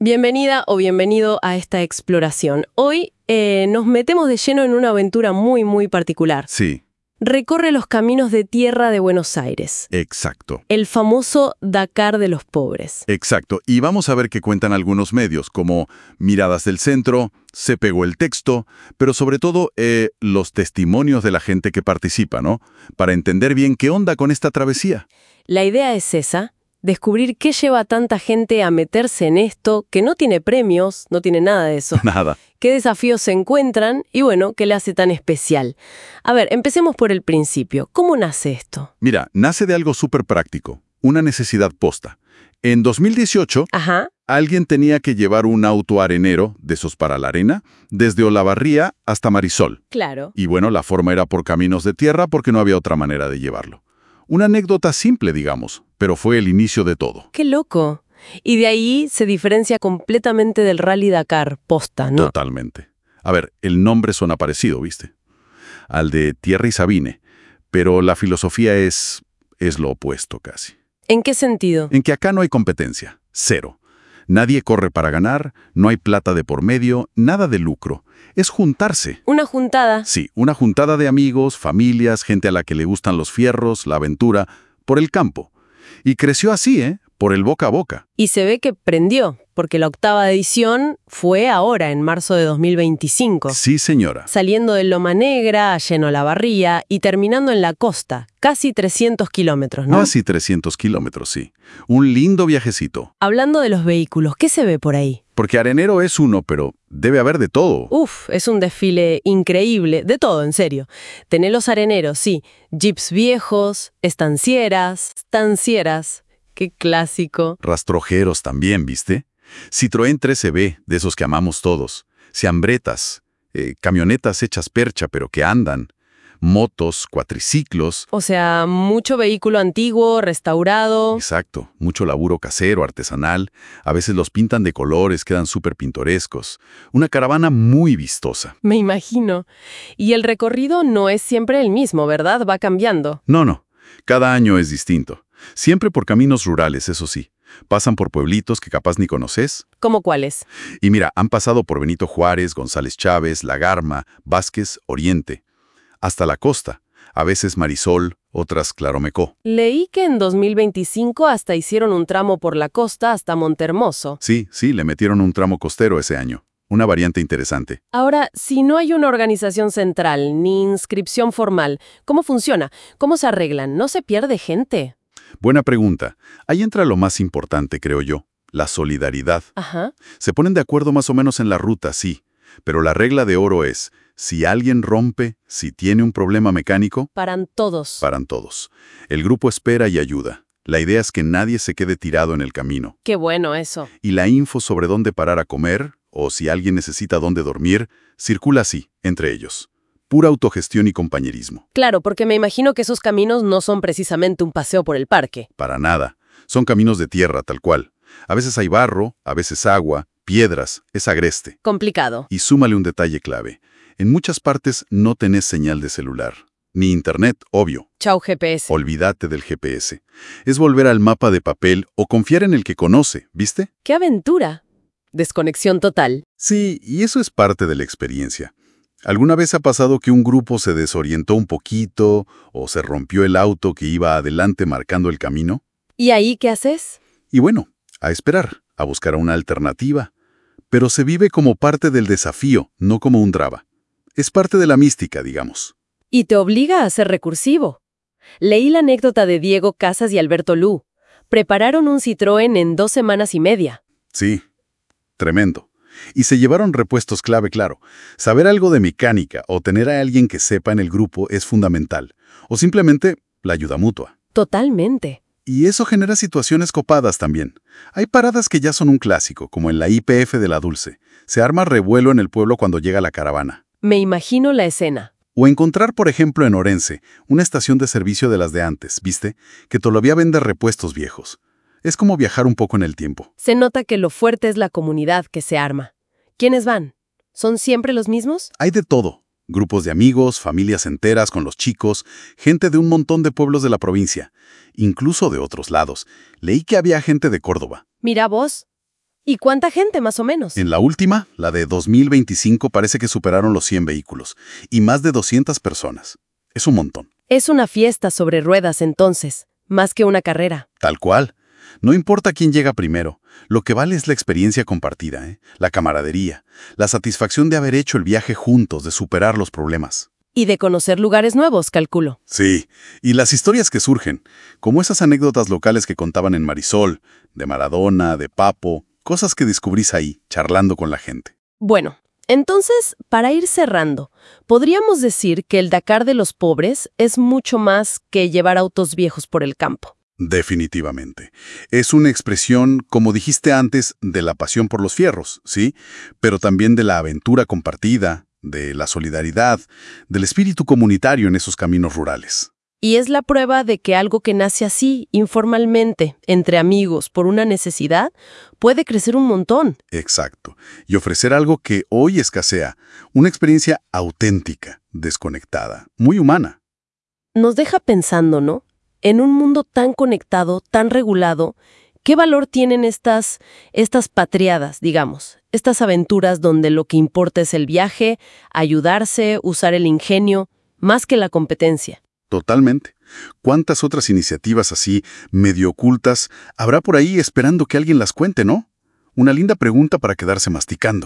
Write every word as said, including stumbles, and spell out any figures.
Bienvenida o bienvenido a esta exploración. Hoy eh, nos metemos de lleno en una aventura muy, muy particular. Sí, Recorre los caminos de tierra de Buenos Aires. exacto, El famoso Dakar de los pobres. exacto. Y vamos a ver qué cuentan algunos medios, como Miradas del Centro, Se pegó el texto, pero sobre todo eh, los testimonios de la gente que participa, ¿no? Para entender bien qué onda con esta travesía. La idea es esa, descubrir qué lleva a tanta gente a meterse en esto, que no tiene premios, no tiene nada de eso. Nada. Qué desafíos se encuentran y, bueno, qué le hace tan especial. A ver, empecemos por el principio. ¿Cómo nace esto? Mira, nace de algo súper práctico, una necesidad posta. En dos mil dieciocho, Ajá. alguien tenía que llevar un auto arenero, de esos para la arena, desde Olavarría hasta Marisol. Claro. Y bueno, la forma era por caminos de tierra porque no había otra manera de llevarlo. Una anécdota simple, digamos, pero fue el inicio de todo. ¡Qué loco! Y de ahí se diferencia completamente del Rally Dakar, posta, ¿no? Totalmente. A ver, el nombre suena parecido, ¿viste? Al de Tierra y Sabine, pero la filosofía es, es lo opuesto casi. ¿En qué sentido? En que acá no hay competencia, cero. Nadie corre para ganar, no hay plata de por medio, nada de lucro. Es juntarse. Una juntada. Sí, una juntada de amigos, familias, gente a la que le gustan los fierros, la aventura, por el campo. Y creció así, ¿eh? Por el boca a boca. Y se ve que prendió, porque la octava edición fue ahora, en marzo de dos mil veinticinco. Sí, señora. Saliendo de Loma Negra, lleno la Barría y terminando en la costa, casi trescientos kilómetros, ¿no? Casi trescientos kilómetros, sí. Un lindo viajecito. Hablando de los vehículos, ¿qué se ve por ahí? Porque arenero es uno, pero debe haber de todo. Uf, es un desfile increíble, de todo, en serio. Tenés los areneros, sí, jeeps viejos, estancieras, estancieras, qué clásico. Rastrojeros también, ¿viste? Citroën trece B, de esos que amamos todos. Ciambretas, eh, camionetas hechas percha, pero que andan. Motos, cuatriciclos. O sea, mucho vehículo antiguo, restaurado. Exacto, mucho laburo casero, artesanal. A veces los pintan de colores, quedan súper pintorescos. Una caravana muy vistosa. Me imagino. Y el recorrido no es siempre el mismo, ¿verdad? Va cambiando. No, no. Cada año es distinto. Siempre por caminos rurales, eso sí. Pasan por pueblitos que capaz ni conoces. ¿Cómo cuáles? Y mira, han pasado por Benito Juárez, González Chávez, La Garma, Vázquez, Oriente. Hasta la costa. A veces Marisol, otras Claromecó. Leí que en dos mil veinticinco hasta hicieron un tramo por la costa hasta Montehermoso. Sí, sí, le metieron un tramo costero ese año. Una variante interesante. Ahora, si no hay una organización central ni inscripción formal, ¿cómo funciona? ¿Cómo se arreglan? ¿No se pierde gente? Buena pregunta. Ahí entra lo más importante, creo yo, la solidaridad. Ajá. Se ponen de acuerdo más o menos en la ruta, sí, pero la regla de oro es, si alguien rompe, si tiene un problema mecánico, Paran todos. paran todos. El grupo espera y ayuda. La idea es que nadie se quede tirado en el camino. Qué bueno eso. Y la info sobre dónde parar a comer, o si alguien necesita dónde dormir, circula así, entre ellos. Pura autogestión y compañerismo. Claro, porque me imagino que esos caminos no son precisamente un paseo por el parque. Para nada. Son caminos de tierra, tal cual. A veces hay barro, a veces agua, piedras, es agreste. Complicado. Y súmale un detalle clave. En muchas partes no tenés señal de celular. Ni internet, obvio. Chau G P S. Olvídate del G P S. Es volver al mapa de papel o confiar en el que conoce, ¿viste? ¡Qué aventura! Desconexión total. Sí, y eso es parte de la experiencia. ¿Alguna vez ha pasado que un grupo se desorientó un poquito o se rompió el auto que iba adelante marcando el camino? ¿Y ahí qué haces? Y bueno, a esperar, a buscar una alternativa. Pero se vive como parte del desafío, no como un drama. Es parte de la mística, digamos. Y te obliga a ser recursivo. Leí la anécdota de Diego Casas y Alberto Lu. Prepararon un Citroën en dos semanas y media. Sí, tremendo. Y se llevaron repuestos clave, claro. Saber algo de mecánica o tener a alguien que sepa en el grupo es fundamental. O simplemente la ayuda mutua. Totalmente. Y eso genera situaciones copadas también. Hay paradas que ya son un clásico, como en la I P F de la Dulce. Se arma revuelo en el pueblo cuando llega la caravana. Me imagino la escena. O encontrar, por ejemplo, en Orense, una estación de servicio de las de antes, ¿viste? Que todavía vende repuestos viejos. Es como viajar un poco en el tiempo. Se nota que lo fuerte es la comunidad que se arma. ¿Quiénes van? ¿Son siempre los mismos? Hay de todo. Grupos de amigos, familias enteras con los chicos, gente de un montón de pueblos de la provincia, incluso de otros lados. Leí que había gente de Córdoba. Mira vos. ¿Y cuánta gente más o menos? En la última, la de dos mil veinticinco, parece que superaron los cien vehículos y más de doscientas personas. Es un montón. Es una fiesta sobre ruedas entonces, más que una carrera. Tal cual. No importa quién llega primero, lo que vale es la experiencia compartida, ¿eh? La camaradería, la satisfacción de haber hecho el viaje juntos, de superar los problemas. Y de conocer lugares nuevos, calculo. Sí, y las historias que surgen, como esas anécdotas locales que contaban en Marisol, de Maradona, de Papo, cosas que descubrís ahí, charlando con la gente. Bueno, entonces, para ir cerrando, podríamos decir que el Dakar de los pobres es mucho más que llevar autos viejos por el campo. Definitivamente. Es una expresión, como dijiste antes, de la pasión por los fierros, ¿sí? Pero también de la aventura compartida, de la solidaridad, del espíritu comunitario en esos caminos rurales. Y es la prueba de que algo que nace así, informalmente, entre amigos, por una necesidad, puede crecer un montón. Exacto. Y ofrecer algo que hoy escasea, una experiencia auténtica, desconectada, muy humana. Nos deja pensando, ¿no? En un mundo tan conectado, tan regulado, ¿qué valor tienen estas, estas patriadas, digamos? Estas aventuras donde lo que importa es el viaje, ayudarse, usar el ingenio, más que la competencia. Totalmente. ¿Cuántas otras iniciativas así, medio ocultas, habrá por ahí esperando que alguien las cuente, no? Una linda pregunta para quedarse masticando.